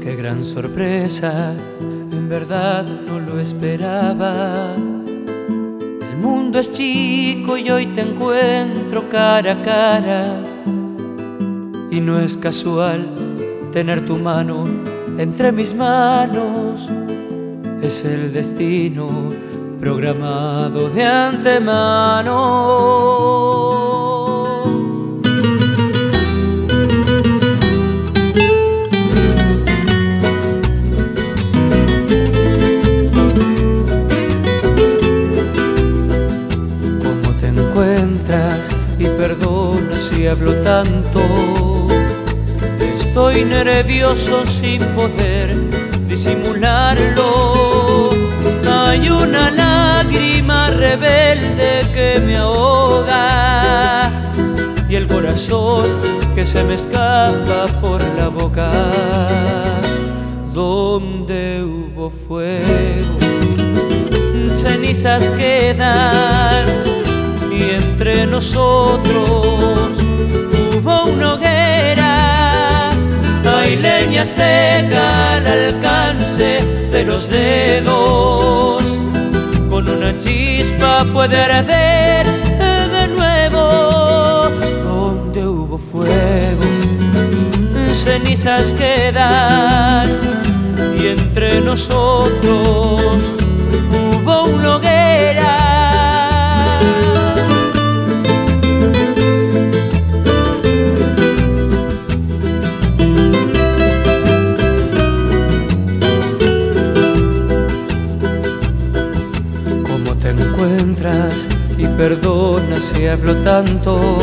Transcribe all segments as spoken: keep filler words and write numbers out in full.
Qué gran sorpresa, en verdad no lo esperaba. El mundo es chico y hoy te encuentro cara a cara. Y no es casual tener tu mano entre mis manos. Es el destino programado de antemano. Y perdona si hablo tanto. Estoy nervioso sin poder disimularlo. Hay una lágrima rebelde que me ahoga y el corazón que se me escapa por la boca. Donde hubo fuego, cenizas quedan. Y entre nosotros hubo una hoguera. Hay leña seca al alcance de los dedos. Con una chispa puede arder de nuevo. Donde hubo fuego, cenizas quedan. Y entre nosotros hubo una hoguera. Y perdona si hablo tanto.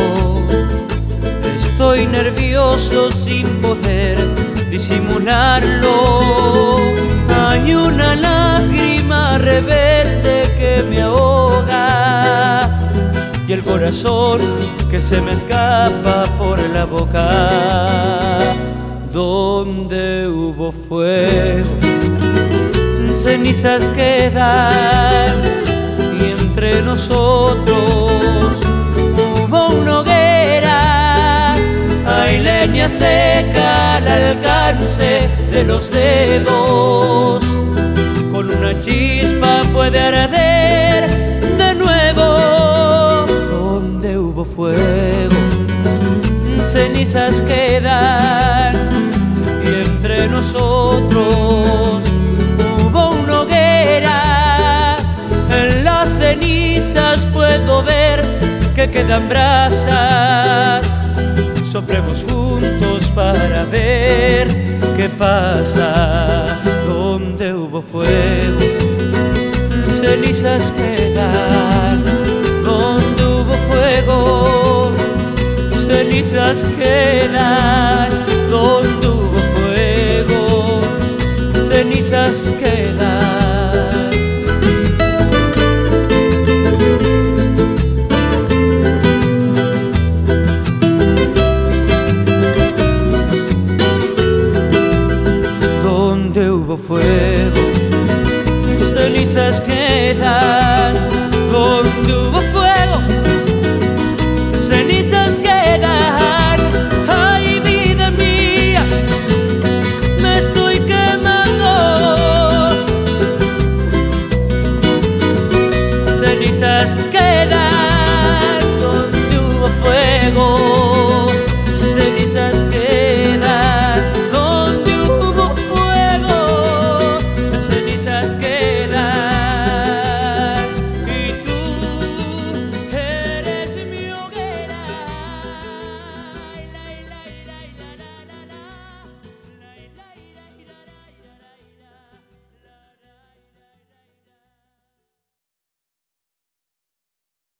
Estoy nervioso sin poder disimularlo. Hay una lágrima rebelde que me ahoga y el corazón que se me escapa por la boca. Donde hubo fuego, cenizas quedan. Y entre nosotros hubo una hoguera. Hay leña seca al alcance de los dedos. Con una chispa puede arder de nuevo. Donde hubo fuego, cenizas quedan. Y entre nosotros hubo una hoguera. En las cenizas puedo ver que quedan brasas. Soplemos juntos para ver qué pasa. Donde hubo fuego, cenizas quedan. Donde hubo fuego, cenizas quedan. Donde hubo fuego, cenizas quedan. Donde hubo fuego, cenizas quedan.